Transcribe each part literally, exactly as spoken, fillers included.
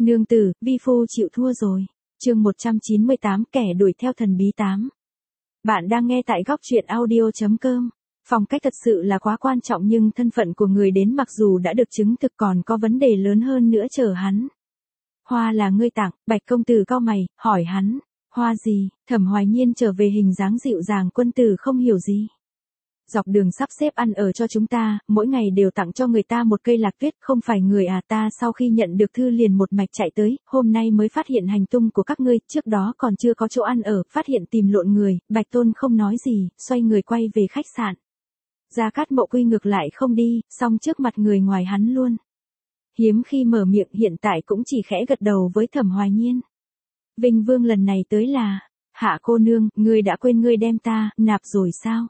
Nương tử, vi phu chịu thua rồi. Chương một trăm chín mươi tám, kẻ đuổi theo thần bí tám. Bạn đang nghe tại góc truyện audio chấm com. Phong cách thật sự là quá quan trọng, nhưng thân phận của người đến mặc dù đã được chứng thực còn có vấn đề lớn hơn nữa chờ hắn. Hoa là ngươi tặng, Bạch công tử cau mày, hỏi hắn. Hoa gì? Thẩm Hoài Nhiên trở về hình dáng dịu dàng, quân tử không hiểu gì. Dọc đường sắp xếp ăn ở cho chúng ta, mỗi ngày đều tặng cho người ta một cây lạc tuyết, không phải người à. Ta sau khi nhận được thư liền một mạch chạy tới, hôm nay mới phát hiện hành tung của các ngươi, trước đó còn chưa có chỗ ăn ở, phát hiện tìm lộn người. Bạch Tôn không nói gì, xoay người quay về khách sạn. Gia Cát Mộ Quy ngược lại không đi, song trước mặt người ngoài hắn luôn. Hiếm khi mở miệng, hiện tại cũng chỉ khẽ gật đầu với Thẩm Hoài Nhiên. Vinh Vương lần này tới là, Hạ cô nương, ngươi đã quên ngươi đem ta nạp rồi sao?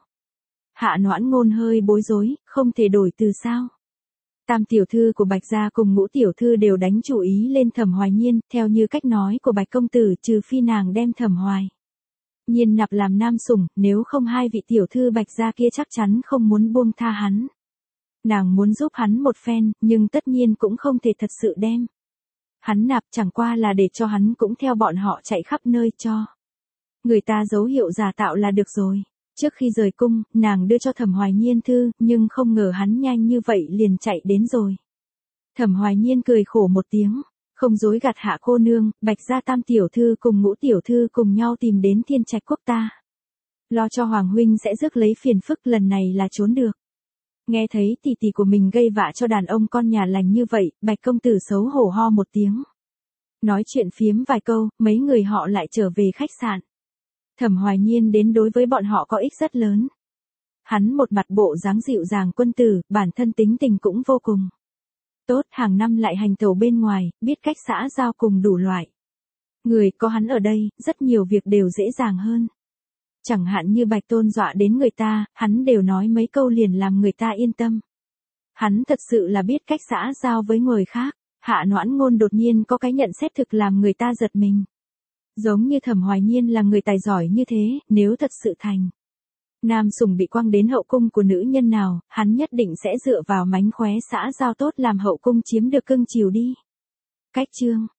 Hạ Noãn Ngôn hơi bối rối, không thể đổi từ sao? Tam tiểu thư của Bạch gia cùng Ngũ tiểu thư đều đánh chủ ý lên Thẩm Hoài Nhiên, theo như cách nói của Bạch công tử, trừ phi nàng đem Thẩm Hoài Nhiên nạp làm nam sủng, nếu không hai vị tiểu thư Bạch gia kia chắc chắn không muốn buông tha hắn. Nàng muốn giúp hắn một phen, nhưng tất nhiên cũng không thể thật sự đem hắn nạp, chẳng qua là để cho hắn cũng theo bọn họ chạy khắp nơi cho người ta dấu hiệu giả tạo là được rồi. Trước khi rời cung, nàng đưa cho Thẩm Hoài Nhiên thư, nhưng không ngờ hắn nhanh như vậy liền chạy đến rồi. Thẩm Hoài Nhiên cười khổ một tiếng, không dối gạt Hạ cô nương, Bạch gia tam tiểu thư cùng Ngũ tiểu thư cùng nhau tìm đến Thiên Trạch quốc ta. Lo cho Hoàng huynh sẽ rước lấy phiền phức, lần này là trốn được. Nghe thấy tỷ tỷ của mình gây vạ cho đàn ông con nhà lành như vậy, Bạch công tử xấu hổ ho một tiếng. Nói chuyện phiếm vài câu, mấy người họ lại trở về khách sạn. Thẩm Hoài Nhiên đến đối với bọn họ có ích rất lớn. Hắn một mặt bộ dáng dịu dàng quân tử, bản thân tính tình cũng vô cùng tốt, hàng năm lại hành tẩu bên ngoài, biết cách xã giao cùng đủ loại người, có hắn ở đây, rất nhiều việc đều dễ dàng hơn. Chẳng hạn như Bạch Tôn dọa đến người ta, hắn đều nói mấy câu liền làm người ta yên tâm. Hắn thật sự là biết cách xã giao với người khác. Hạ Noãn Ngôn đột nhiên có cái nhận xét thực làm người ta giật mình. Giống như Thẩm Hoài Nhiên là người tài giỏi như thế, nếu thật sự thành nam sủng bị quăng đến hậu cung của nữ nhân nào, hắn nhất định sẽ dựa vào mánh khóe xã giao tốt làm hậu cung chiếm được cưng chiều đi. Cách chương